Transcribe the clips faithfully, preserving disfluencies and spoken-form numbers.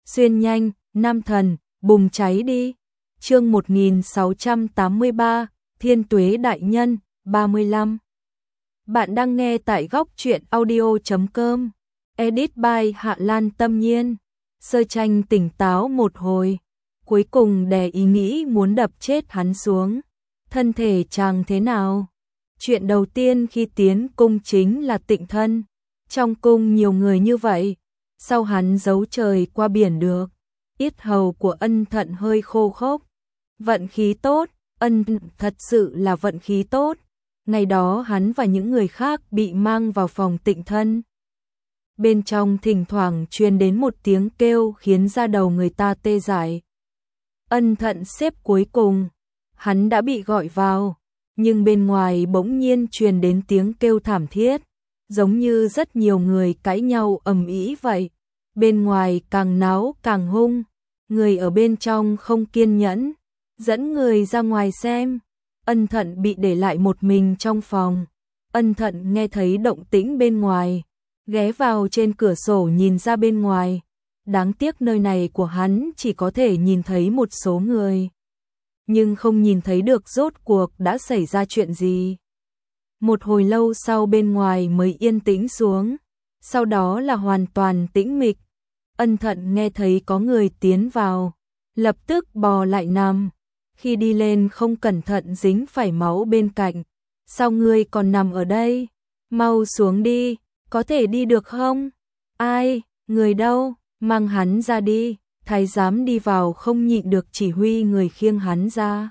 Xuyên nhanh, nam thần, bùng cháy đi. Chương một nghìn sáu trăm tám mươi ba, Thiên Tuế Đại Nhân, ba mươi lăm. Bạn đang nghe tại góc truyện audio chấm com. Edit by Hạ Lan Tâm Nhiên. Sơ tranh tỉnh táo một hồi, cuối cùng đè ý nghĩ muốn đập chết hắn xuống. Thân thể chàng thế nào? Chuyện đầu tiên khi tiến cung chính là tịnh thân. Trong cung nhiều người như vậy, sao hắn giấu trời qua biển được? Yết hầu của Ân Thận hơi khô khốc. Vận khí tốt, Ân thật sự là vận khí tốt. Ngày đó hắn và những người khác bị mang vào phòng tịnh thân. Bên trong thỉnh thoảng truyền đến một tiếng kêu khiến da đầu người ta tê dại. Ân Thận xếp cuối cùng, hắn đã bị gọi vào, nhưng bên ngoài bỗng nhiên truyền đến tiếng kêu thảm thiết, giống như rất nhiều người cãi nhau ầm ĩ vậy. Bên ngoài càng náo càng hung, người ở bên trong không kiên nhẫn, dẫn người ra ngoài xem. Ân Thận bị để lại một mình trong phòng. Ân Thận nghe thấy động tĩnh bên ngoài, ghé vào trên cửa sổ nhìn ra bên ngoài. Đáng tiếc nơi này của hắn chỉ có thể nhìn thấy một số người, nhưng không nhìn thấy được rốt cuộc đã xảy ra chuyện gì. Một hồi lâu sau bên ngoài mới yên tĩnh xuống, sau đó là hoàn toàn tĩnh mịch. Ân Thận nghe thấy có người tiến vào, lập tức bò lại nằm. Khi đi lên không cẩn thận dính phải máu bên cạnh. Sao ngươi còn nằm ở đây? Mau xuống đi, có thể đi được không? Ai, người đâu? Mang hắn ra đi. Thái giám đi vào không nhịn được chỉ huy người khiêng hắn ra.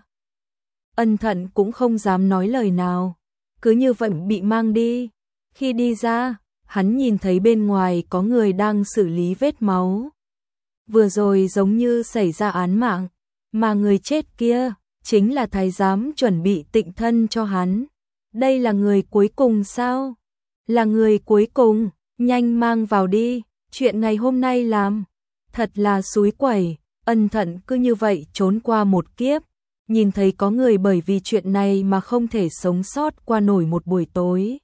Ân Thận cũng không dám nói lời nào, cứ như vậy bị mang đi. Khi đi ra, hắn nhìn thấy bên ngoài có người đang xử lý vết máu. Vừa rồi giống như xảy ra án mạng, mà người chết kia chính là thái giám chuẩn bị tịnh thân cho hắn. Đây là người cuối cùng sao? Là người cuối cùng, nhanh mang vào đi. Chuyện ngày hôm nay làm thật là xúi quẩy. Ân Thận cứ như vậy trốn qua một kiếp, nhìn thấy có người bởi vì chuyện này mà không thể sống sót qua nổi một buổi tối.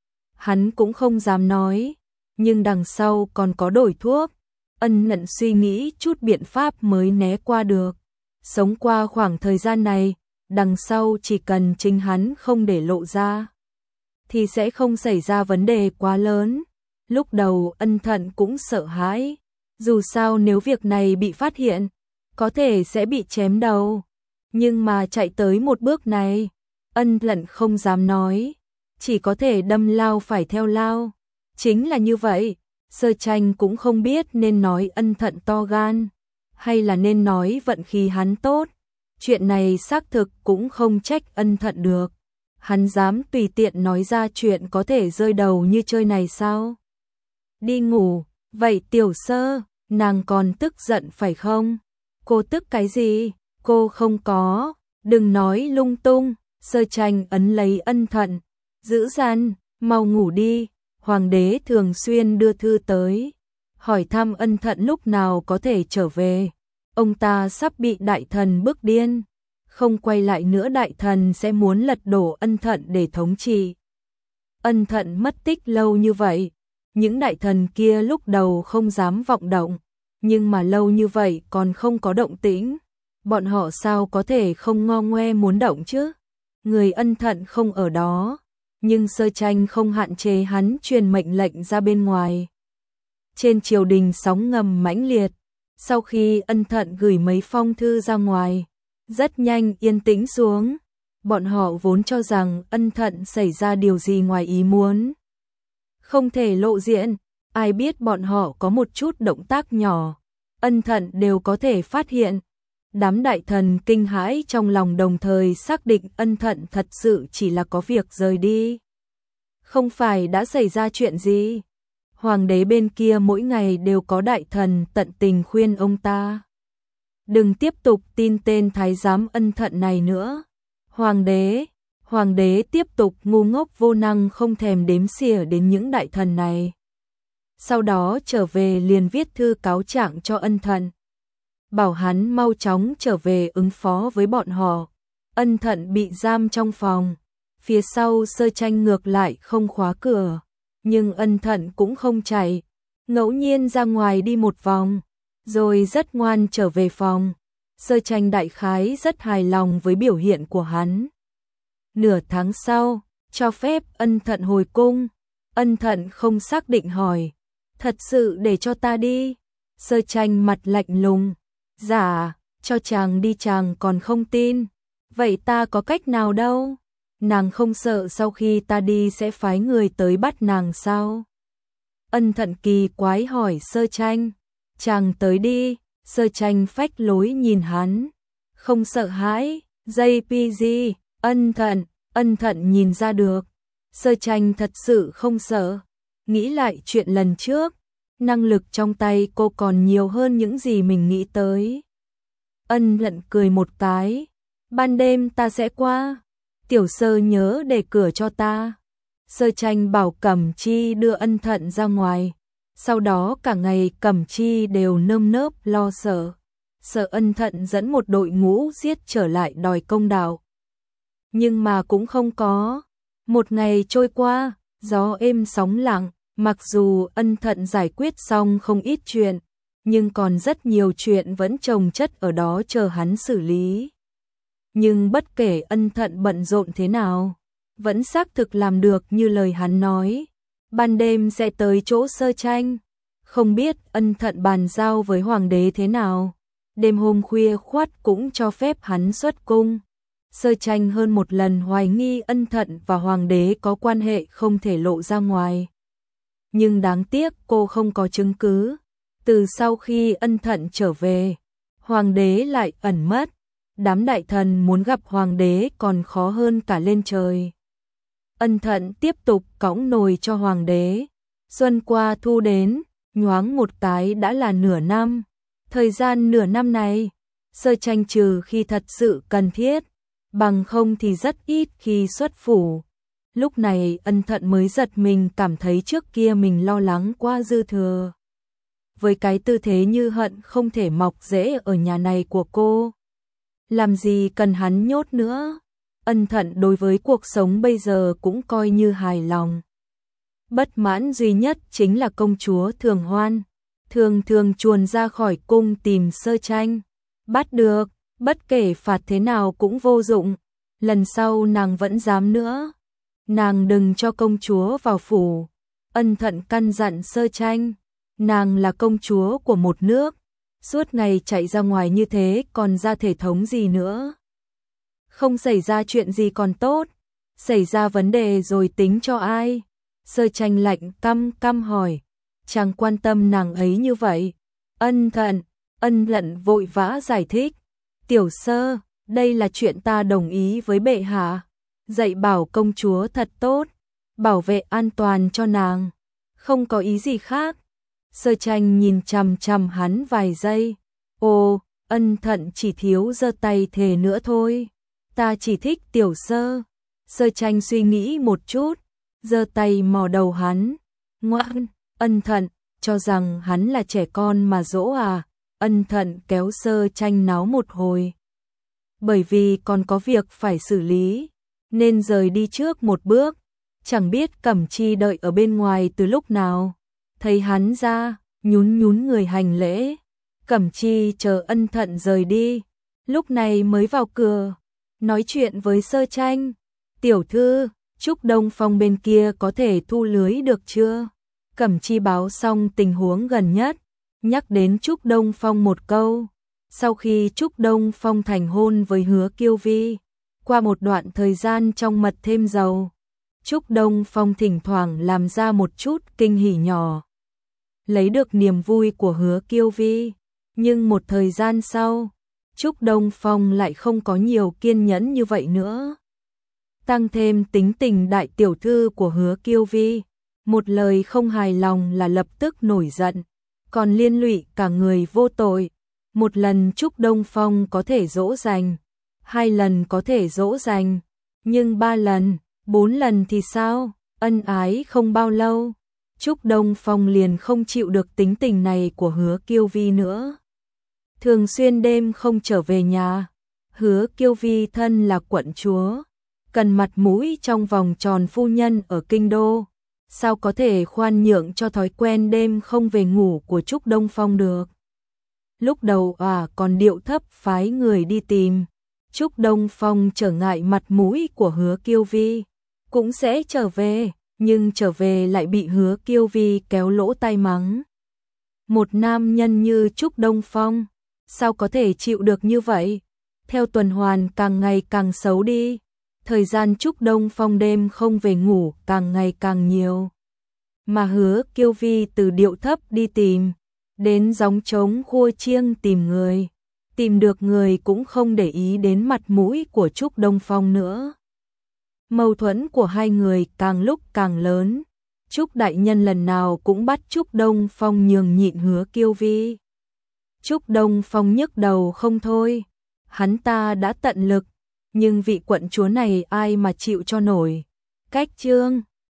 Hắn cũng không dám nói, nhưng đằng sau còn có đổi thuốc. Ân Thận suy nghĩ chút biện pháp mới né qua được. Sống qua khoảng thời gian này, đằng sau chỉ cần chính hắn không để lộ ra, thì sẽ không xảy ra vấn đề quá lớn. Lúc đầu Ân Thận cũng sợ hãi, dù sao nếu việc này bị phát hiện, có thể sẽ bị chém đầu. Nhưng mà chạy tới một bước này, Ân Thận không dám nói, chỉ có thể đâm lao phải theo lao. Chính là như vậy, Sơ Tranh cũng không biết nên nói Ân Thận to gan, hay là nên nói vận khí hắn tốt. Chuyện này xác thực cũng không trách Ân Thận được. Hắn dám tùy tiện nói ra chuyện có thể rơi đầu như chơi này sao? Đi ngủ, vậy Tiểu Sơ, nàng còn tức giận phải không? Cô tức cái gì? Cô không có, đừng nói lung tung. Sơ Tranh ấn lấy Ân Thận, giữ dằn, mau ngủ đi. Hoàng đế thường xuyên đưa thư tới, hỏi thăm Ân Thận lúc nào có thể trở về. Ông ta sắp bị đại thần bức điên, không quay lại nữa đại thần sẽ muốn lật đổ Ân Thận để thống trị. Ân Thận mất tích lâu như vậy, những đại thần kia lúc đầu không dám vọng động, nhưng mà lâu như vậy còn không có động tĩnh, bọn họ sao có thể không ngo ngoe muốn động chứ? Người Ân Thận không ở đó, nhưng Sơ Tranh không hạn chế hắn truyền mệnh lệnh ra bên ngoài. Trên triều đình sóng ngầm mãnh liệt, sau khi Ân Thận gửi mấy phong thư ra ngoài, rất nhanh yên tĩnh xuống. Bọn họ vốn cho rằng Ân Thận xảy ra điều gì ngoài ý muốn, không thể lộ diện, ai biết bọn họ có một chút động tác nhỏ, Ân Thận đều có thể phát hiện. Đám đại thần kinh hãi trong lòng, đồng thời xác định Ân Thận thật sự chỉ là có việc rời đi, không phải đã xảy ra chuyện gì. Hoàng đế bên kia mỗi ngày đều có đại thần tận tình khuyên ông ta đừng tiếp tục tin tên thái giám Ân Thận này nữa. Hoàng đế, hoàng đế tiếp tục ngu ngốc vô năng không thèm đếm xỉa đến những đại thần này. Sau đó trở về liền viết thư cáo trạng cho Ân Thận, bảo hắn mau chóng trở về ứng phó với bọn họ. Ân Thận bị giam trong phòng, phía sau Sơ Tranh ngược lại không khóa cửa, nhưng Ân Thận cũng không chạy, ngẫu nhiên ra ngoài đi một vòng, rồi rất ngoan trở về phòng. Sơ Tranh đại khái rất hài lòng với biểu hiện của hắn. Nửa tháng sau, cho phép Ân Thận hồi cung. Ân Thận không xác định hỏi, thật sự để cho ta đi? Sơ Tranh mặt lạnh lùng, dạ, cho chàng đi chàng còn không tin. Vậy ta có cách nào đâu? Nàng không sợ sau khi ta đi sẽ phái người tới bắt nàng sao? Ân Thận kỳ quái hỏi Sơ Tranh, chàng tới đi. Sơ Tranh phách lối nhìn hắn, không sợ hãi. gi pê giê, Ân Thận, Ân Thận nhìn ra được. Sơ Tranh thật sự không sợ. Nghĩ lại chuyện lần trước, năng lực trong tay cô còn nhiều hơn những gì mình nghĩ tới. Ân Thận cười một cái, ban đêm ta sẽ qua. Tiểu Sơ nhớ để cửa cho ta. Sơ Tranh bảo Cẩm Chi đưa Ân Thận ra ngoài. Sau đó cả ngày Cẩm Chi đều nơm nớp lo sợ. Sợ Ân Thận dẫn một đội ngũ giết trở lại đòi công đạo. Nhưng mà cũng không có. Một ngày trôi qua, gió êm sóng lặng. Mặc dù Ân Thận giải quyết xong không ít chuyện, nhưng còn rất nhiều chuyện vẫn chồng chất ở đó chờ hắn xử lý. Nhưng bất kể Ân Thận bận rộn thế nào, vẫn xác thực làm được như lời hắn nói. Ban đêm sẽ tới chỗ Sơ Tranh. Không biết Ân Thận bàn giao với hoàng đế thế nào. Đêm hôm khuya khoắt cũng cho phép hắn xuất cung. Sơ Tranh hơn một lần hoài nghi Ân Thận và hoàng đế có quan hệ không thể lộ ra ngoài. Nhưng đáng tiếc cô không có chứng cứ. Từ sau khi Ân Thận trở về, hoàng đế lại ẩn mất. Đám đại thần muốn gặp hoàng đế còn khó hơn cả lên trời. Ân Thận tiếp tục cõng nồi cho hoàng đế. Xuân qua thu đến, nhoáng một cái đã là nửa năm. Thời gian nửa năm này, Sơ Tranh trừ khi thật sự cần thiết, bằng không thì rất ít khi xuất phủ. Lúc này Ân Thận mới giật mình cảm thấy trước kia mình lo lắng quá dư thừa. Với cái tư thế như hận không thể mọc rễ ở nhà này của cô, làm gì cần hắn nhốt nữa. Ân Thận đối với cuộc sống bây giờ cũng coi như hài lòng. Bất mãn duy nhất chính là công chúa Thường Hoan, thường thường chuồn ra khỏi cung tìm Sơ Tranh. Bắt được, bất kể phạt thế nào cũng vô dụng. Lần sau nàng vẫn dám nữa. Nàng đừng cho công chúa vào phủ. Ân Thận căn dặn Sơ Tranh. Nàng là công chúa của một nước. Suốt ngày chạy ra ngoài như thế còn ra thể thống gì nữa. Không xảy ra chuyện gì còn tốt. Xảy ra vấn đề rồi tính cho ai. Sơ Tranh lạnh căm căm hỏi. Chẳng quan tâm nàng ấy như vậy. Ân Thận, Ân Thận vội vã giải thích. Tiểu Sơ, đây là chuyện ta đồng ý với bệ hạ. Dạy bảo công chúa thật tốt. Bảo vệ an toàn cho nàng. Không có ý gì khác. Sơ Tranh nhìn chằm chằm hắn vài giây. Ồ, Ân Thận chỉ thiếu giơ tay thề nữa thôi. Ta chỉ thích Tiểu Sơ. Sơ Tranh suy nghĩ một chút, giơ tay mò đầu hắn. Ngoan, Ân Thận, cho rằng hắn là trẻ con mà dỗ à? Ân Thận kéo Sơ Tranh náo một hồi. Bởi vì còn có việc phải xử lý, nên rời đi trước một bước. Chẳng biết Cẩm Chi đợi ở bên ngoài từ lúc nào. Thấy hắn ra, nhún nhún người hành lễ. Cẩm Chi chờ Ân Thận rời đi, lúc này mới vào cửa, nói chuyện với Sơ Tranh. Tiểu thư, Trúc Đông Phong bên kia có thể thu lưới được chưa? Cẩm Chi báo xong tình huống gần nhất, nhắc đến Trúc Đông Phong một câu. Sau khi Trúc Đông Phong thành hôn với Hứa Kiêu Vi, qua một đoạn thời gian trong mật thêm dầu, Trúc Đông Phong thỉnh thoảng làm ra một chút kinh hỉ nhỏ, lấy được niềm vui của Hứa Kiêu Vi. Nhưng một thời gian sau, Trúc Đông Phong lại không có nhiều kiên nhẫn như vậy nữa. Tăng thêm tính tình đại tiểu thư của Hứa Kiêu Vi, một lời không hài lòng là lập tức nổi giận, còn liên lụy cả người vô tội. Một lần Trúc Đông Phong có thể dỗ dành, hai lần có thể dỗ dành, nhưng ba lần, bốn lần thì sao? Ân ái không bao lâu, Trúc Đông Phong liền không chịu được tính tình này của Hứa Kiêu Vi nữa. Thường xuyên đêm không trở về nhà. Hứa Kiêu Vi thân là quận chúa, cần mặt mũi trong vòng tròn phu nhân ở kinh đô, sao có thể khoan nhượng cho thói quen đêm không về ngủ của Trúc Đông Phong được. lúc đầu à còn điệu thấp phái người đi tìm. Trúc Đông Phong trở ngại mặt mũi của Hứa Kiêu Vi, cũng sẽ trở về, nhưng trở về lại bị Hứa Kiêu Vi kéo lỗ tai mắng. Một nam nhân như Trúc Đông Phong, sao có thể chịu được như vậy? Theo tuần hoàn càng ngày càng xấu đi, thời gian Trúc Đông Phong đêm không về ngủ càng ngày càng nhiều. Mà Hứa Kiêu Vi từ điệu thấp đi tìm, đến gióng trống khua chiêng tìm người, tìm được người cũng không để ý đến mặt mũi của Trúc Đông Phong nữa. Mâu thuẫn của hai người càng lúc càng lớn, Trúc đại nhân lần nào cũng bắt Trúc Đông Phong nhường nhịn Hứa Kiêu Vi. Trúc Đông Phong nhức đầu không thôi, hắn ta đã tận lực, nhưng vị quận chúa này ai mà chịu cho nổi. Cách chương